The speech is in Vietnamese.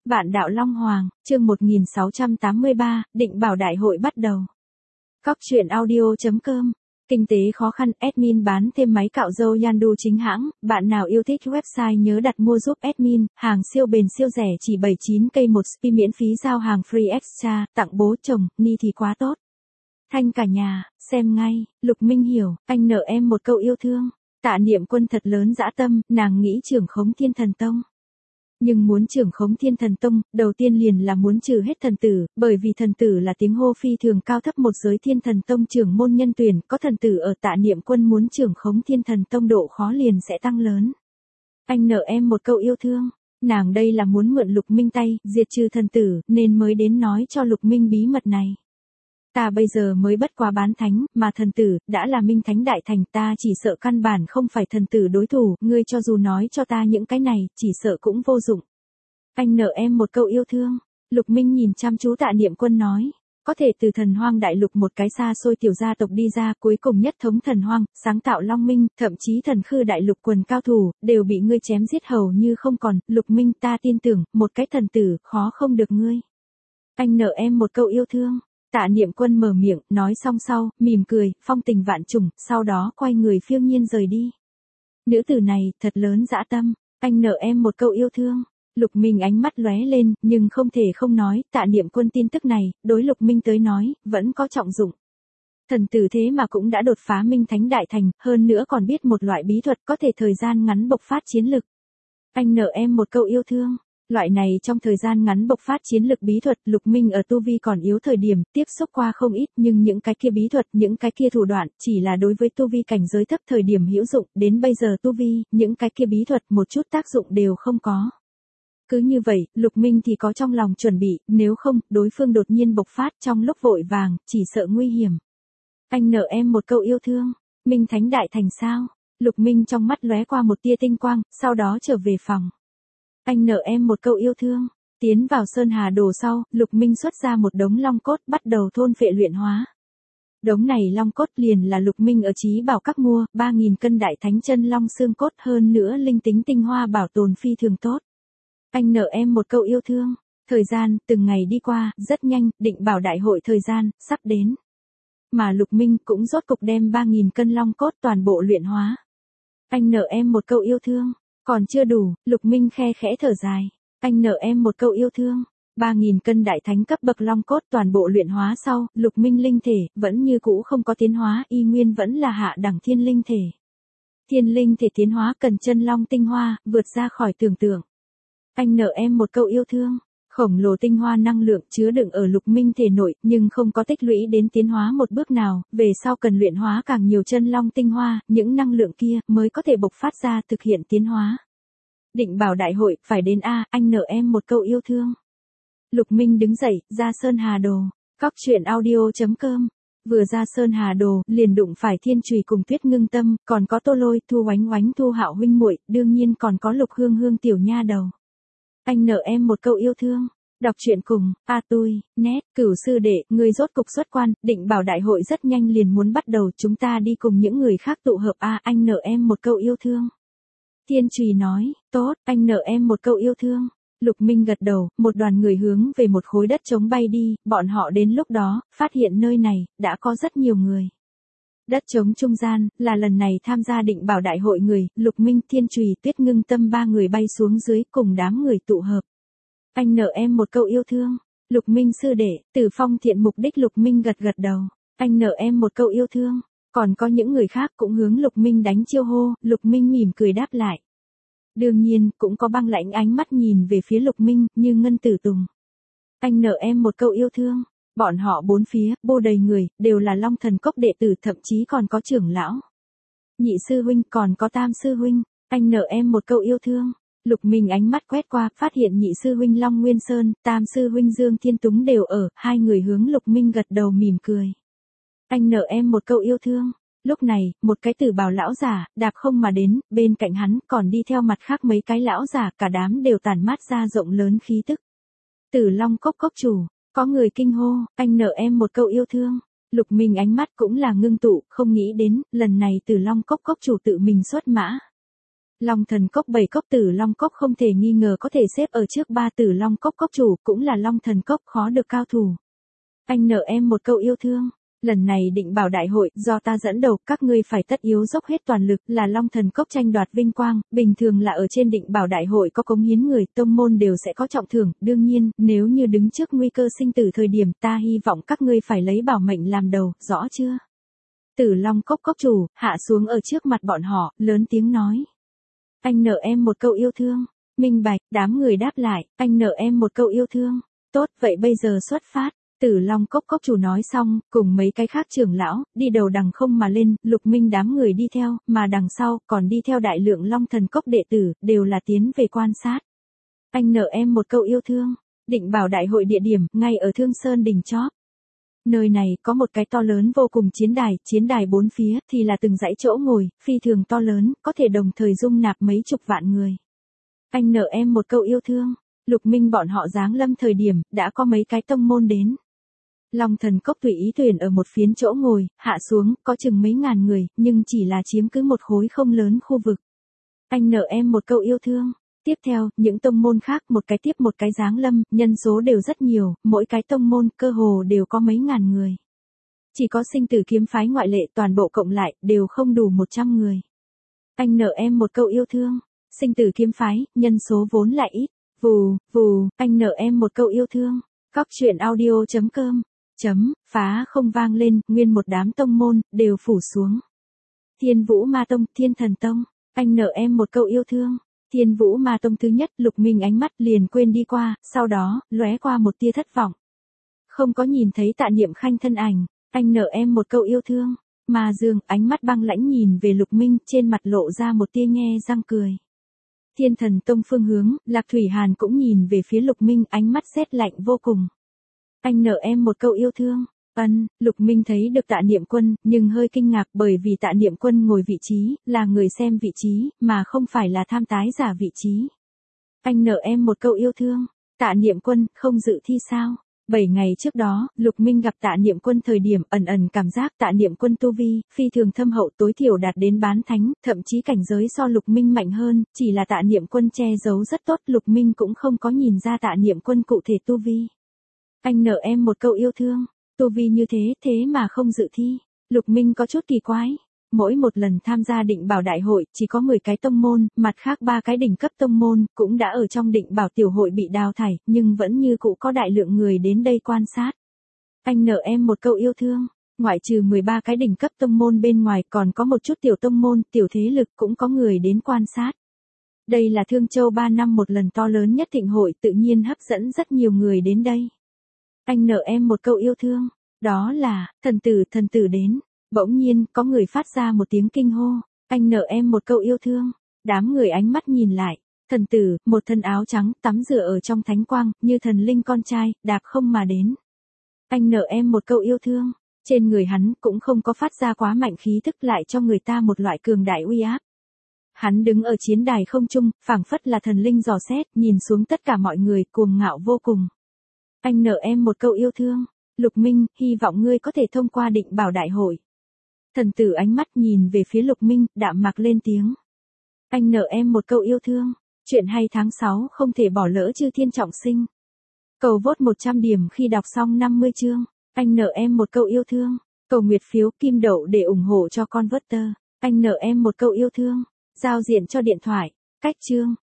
Vạn đạo Long Hoàng, chương 1683, định bảo đại hội bắt đầu. Cóc truyện audio.com. Kinh tế khó khăn, admin bán thêm máy cạo râu Yandu chính hãng, bạn nào yêu thích website nhớ đặt mua giúp admin, hàng siêu bền siêu rẻ chỉ 79k một spi miễn phí giao hàng free extra, tặng bố chồng, ni thì quá tốt. Thanh cả nhà, xem ngay, Lục Minh hiểu, anh nợ em một câu yêu thương. Tạ Niệm Quân thật lớn dã tâm, nàng nghĩ trưởng khống Thiên Thần Tông. Nhưng muốn trưởng khống Thiên Thần Tông, đầu tiên liền là muốn trừ hết thần tử, bởi vì thần tử là tiếng hô phi thường cao thấp một giới Thiên Thần Tông trưởng môn nhân tuyển, có thần tử ở Tạ Niệm Quân muốn trưởng khống Thiên Thần Tông độ khó liền sẽ tăng lớn. Anh nợ em một câu yêu thương, nàng đây là muốn mượn Lục Minh tay, diệt trừ thần tử, nên mới đến nói cho Lục Minh bí mật này. Ta bây giờ mới bất quá bán thánh, mà thần tử, đã là minh thánh đại thành, ta chỉ sợ căn bản không phải thần tử đối thủ, ngươi cho dù nói cho ta những cái này, chỉ sợ cũng vô dụng. Anh nợ em một câu yêu thương. Lục Minh nhìn chăm chú Tạ Niệm Quân nói, có thể từ thần hoang đại lục một cái xa xôi tiểu gia tộc đi ra, cuối cùng nhất thống thần hoang, sáng tạo long minh, thậm chí thần khư đại lục quần cao thủ, đều bị ngươi chém giết hầu như không còn, Lục Minh ta tin tưởng, một cái thần tử, khó không được ngươi. Anh nợ em một câu yêu thương. Tạ Niệm Quân mở miệng, nói xong sau, mỉm cười, phong tình vạn trùng, sau đó quay người phiêu nhiên rời đi. Nữ tử này, thật lớn dã tâm, anh nợ em một câu yêu thương. Lục Minh ánh mắt lóe lên, nhưng không thể không nói, Tạ Niệm Quân tin tức này, đối Lục Minh tới nói, vẫn có trọng dụng. Thần tử thế mà cũng đã đột phá minh thánh đại thành, hơn nữa còn biết một loại bí thuật có thể thời gian ngắn bộc phát chiến lực. Anh nợ em một câu yêu thương. Loại này trong thời gian ngắn bộc phát chiến lực bí thuật, Lục Minh ở tu vi còn yếu thời điểm, tiếp xúc qua không ít, nhưng những cái kia bí thuật, những cái kia thủ đoạn, chỉ là đối với tu vi cảnh giới thấp thời điểm hữu dụng, đến bây giờ tu vi, những cái kia bí thuật một chút tác dụng đều không có. Cứ như vậy, Lục Minh thì có trong lòng chuẩn bị, nếu không, đối phương đột nhiên bộc phát trong lúc vội vàng, chỉ sợ nguy hiểm. Anh nợ em một câu yêu thương, minh thánh đại thành sao? Lục Minh trong mắt lóe qua một tia tinh quang, sau đó trở về phòng. Anh nợ em một câu yêu thương. Tiến vào Sơn Hà Đồ sau, Lục Minh xuất ra một đống long cốt bắt đầu thôn phệ luyện hóa. Đống này long cốt liền là Lục Minh ở Chí Bảo Các mua, 3.000 cân đại thánh chân long xương cốt, hơn nữa linh tính tinh hoa bảo tồn phi thường tốt. Anh nợ em một câu yêu thương. Thời gian, từng ngày đi qua, rất nhanh, định bảo đại hội thời gian, sắp đến. Mà Lục Minh cũng rốt cục đem 3.000 cân long cốt toàn bộ luyện hóa. Anh nợ em một câu yêu thương. Còn chưa đủ, Lục Minh khe khẽ thở dài. Anh nợ em một câu yêu thương. 3.000 cân đại thánh cấp bậc long cốt toàn bộ luyện hóa sau, Lục Minh linh thể, vẫn như cũ không có tiến hóa, y nguyên vẫn là hạ đẳng thiên linh thể. Thiên linh thể tiến hóa cần chân long tinh hoa, vượt ra khỏi tưởng tượng. Anh nợ em một câu yêu thương. Khổng lồ tinh hoa năng lượng chứa đựng ở Lục Minh thể nội, nhưng không có tích lũy đến tiến hóa một bước nào, về sau cần luyện hóa càng nhiều chân long tinh hoa, những năng lượng kia mới có thể bộc phát ra thực hiện tiến hóa. Định bảo đại hội, phải đến a, anh nợ em một câu yêu thương. Lục Minh đứng dậy, ra Sơn Hà Đồ. Cóc truyện audio.com. Vừa ra Sơn Hà Đồ, liền đụng phải Thiên Chùy cùng Tuyết Ngưng Tâm, còn có Tô Lôi, Thu Oánh Oánh, Thu Hạo huynh muội, đương nhiên còn có Lục Hương Hương tiểu nha đầu. Anh nợ em một câu yêu thương. Đọc truyện cùng, net, Cửu sư đệ, người rốt cục xuất quan, định bảo đại hội rất nhanh liền muốn bắt đầu, chúng ta đi cùng những người khác tụ hợp anh nợ em một câu yêu thương. Thiên Chùy nói, tốt, anh nợ em một câu yêu thương. Lục Minh gật đầu, một đoàn người hướng về một khối đất trống bay đi, bọn họ đến lúc đó, phát hiện nơi này, đã có rất nhiều người. Đất trống trung gian, là lần này tham gia định bảo đại hội người, Lục Minh, Thiên Chùy, Tuyết Ngưng Tâm ba người bay xuống dưới, cùng đám người tụ hợp. Anh nợ em một câu yêu thương. Lục Minh sư đệ, Từ Phong thiện mục đích Lục Minh gật gật đầu. Anh nợ em một câu yêu thương. Còn có những người khác cũng hướng Lục Minh đánh chiêu hô, Lục Minh mỉm cười đáp lại. Đương nhiên, cũng có băng lãnh ánh mắt nhìn về phía Lục Minh, như Ngân Tử Tùng. Anh nợ em một câu yêu thương. Bọn họ bốn phía, bô đầy người, đều là Long Thần Cốc đệ tử, thậm chí còn có trưởng lão. Nhị sư huynh, còn có Tam sư huynh. Anh nợ em một câu yêu thương. Lục Minh ánh mắt quét qua, phát hiện nhị sư huynh Long Nguyên Sơn, Tam sư huynh Dương Thiên Túng đều ở, hai người hướng Lục Minh gật đầu mỉm cười. Anh nợ em một câu yêu thương. Lúc này, một cái Tử Bào lão giả, đạp không mà đến, bên cạnh hắn, còn đi theo mặt khác mấy cái lão giả, cả đám đều tản mát ra rộng lớn khí tức. Tử Long Cốc cốc chủ, có người kinh hô, anh nợ em một câu yêu thương. Lục Minh ánh mắt cũng là ngưng tụ, không nghĩ đến, lần này Tử Long Cốc cốc chủ tự mình xuất mã. Long Thần Cốc 7 cốc Tử Long Cốc không thể nghi ngờ có thể xếp ở trước 3 Tử Long Cốc cốc chủ, cũng là Long Thần Cốc khó được cao thủ. Anh nợ em một câu yêu thương. Lần này định bảo đại hội, do ta dẫn đầu, các ngươi phải tất yếu dốc hết toàn lực, là Long Thần Cốc tranh đoạt vinh quang, bình thường là ở trên định bảo đại hội có cống hiến người, tông môn đều sẽ có trọng thưởng, đương nhiên, nếu như đứng trước nguy cơ sinh tử thời điểm, ta hy vọng các ngươi phải lấy bảo mệnh làm đầu, rõ chưa? Tử Long Cốc cốc chủ, hạ xuống ở trước mặt bọn họ, lớn tiếng nói. Anh nợ em một câu yêu thương. Minh bạch, đám người đáp lại, anh nợ em một câu yêu thương. Tốt, vậy bây giờ xuất phát. Tử Long Cốc cốc chủ nói xong, cùng mấy cái khác trưởng lão, đi đầu đằng không mà lên, Lục Minh đám người đi theo, mà đằng sau, còn đi theo đại lượng Long Thần Cốc đệ tử, đều là tiến về quan sát. Anh nợ em một câu yêu thương. Định bảo đại hội địa điểm, ngay ở Thương Sơn đỉnh chóp. Nơi này có một cái to lớn vô cùng chiến đài bốn phía thì là từng dãy chỗ ngồi, phi thường to lớn, có thể đồng thời dung nạp mấy chục vạn người. Anh nợ em một câu yêu thương. Lục Minh bọn họ giáng lâm thời điểm, đã có mấy cái tông môn đến. Long Thần Cốc tùy ý tuyển ở một phiến chỗ ngồi, hạ xuống, có chừng mấy ngàn người, nhưng chỉ là chiếm cứ một khối không lớn khu vực. Anh nợ em một câu yêu thương. Tiếp theo, những tông môn khác một cái tiếp một cái giáng lâm, nhân số đều rất nhiều, mỗi cái tông môn cơ hồ đều có mấy ngàn người. Chỉ có Sinh Tử Kiếm phái ngoại lệ, toàn bộ cộng lại, đều không đủ 100 người. Anh nợ em một câu yêu thương. Sinh Tử Kiếm phái, nhân số vốn lại ít. Vù, vù, anh nợ em một câu yêu thương. Cóc truyện audio.com. Phá không vang lên, nguyên một đám tông môn, đều phủ xuống. Thiên Vũ Ma Tông, Thiên Thần Tông. Anh nợ em một câu yêu thương. Thiên Vũ Ma Tông thứ nhất, Lục Minh ánh mắt liền quên đi qua, sau đó, lóe qua một tia thất vọng. Không có nhìn thấy Tạ Niệm Khanh thân ảnh, anh nợ em một câu yêu thương. Ma Dương, ánh mắt băng lãnh nhìn về Lục Minh, trên mặt lộ ra một tia nhe răng cười. Thiên Thần Tông phương hướng, Lạc Thủy Hàn cũng nhìn về phía Lục Minh, ánh mắt rét lạnh vô cùng. Anh nợ em một câu yêu thương. Lục Minh thấy được Tạ Niệm Quân, nhưng hơi kinh ngạc bởi vì Tạ Niệm Quân ngồi vị trí, là người xem vị trí, mà không phải là tham tái giả vị trí. Anh nợ em một câu yêu thương. Tạ Niệm Quân, không dự thi sao? 7 ngày trước đó, Lục Minh gặp Tạ Niệm Quân thời điểm ẩn ẩn cảm giác Tạ Niệm Quân tu vi, phi thường thâm hậu tối thiểu đạt đến bán thánh, thậm chí cảnh giới so Lục Minh mạnh hơn, chỉ là Tạ Niệm Quân che giấu rất tốt, Lục Minh cũng không có nhìn ra Tạ Niệm Quân cụ thể tu vi. Anh nợ em một câu yêu thương. Tu vi như thế mà không dự thi. Lục Minh có chút kỳ quái. Mỗi một lần tham gia định bảo đại hội, chỉ có 10 cái tông môn, mặt khác 3 cái đỉnh cấp tông môn, cũng đã ở trong định bảo tiểu hội bị đào thải, nhưng vẫn như cũ có đại lượng người đến đây quan sát. Anh nợ em một câu yêu thương. Ngoại trừ 13 cái đỉnh cấp tông môn bên ngoài, còn có một chút tiểu tông môn, tiểu thế lực cũng có người đến quan sát. Đây là Thương Châu 3 năm một lần to lớn nhất thịnh hội, tự nhiên hấp dẫn rất nhiều người đến đây. Anh nợ em một câu yêu thương. Đó là, thần tử đến. Bỗng nhiên, có người phát ra một tiếng kinh hô. Anh nợ em một câu yêu thương. Đám người ánh mắt nhìn lại. Thần tử, một thân áo trắng, tắm rửa ở trong thánh quang, như thần linh con trai, đạp không mà đến. Anh nợ em một câu yêu thương. Trên người hắn, cũng không có phát ra quá mạnh khí thức lại cho người ta một loại cường đại uy áp. Hắn đứng ở chiến đài không trung, phảng phất là thần linh dò xét, nhìn xuống tất cả mọi người, cuồng ngạo vô cùng. Anh nợ em một câu yêu thương. Lục Minh, hy vọng ngươi có thể thông qua định bảo đại hội. Thần tử ánh mắt nhìn về phía Lục Minh, đạm mạc lên tiếng. Anh nợ em một câu yêu thương. Chuyện hay tháng 6 không thể bỏ lỡ Chư Thiên trọng sinh. Cầu vote 100 điểm khi đọc xong 50 chương. Anh nợ em một câu yêu thương. Cầu nguyệt phiếu kim đậu để ủng hộ cho con vớt tơ. Anh nợ em một câu yêu thương. Giao diện cho điện thoại. Cách chương.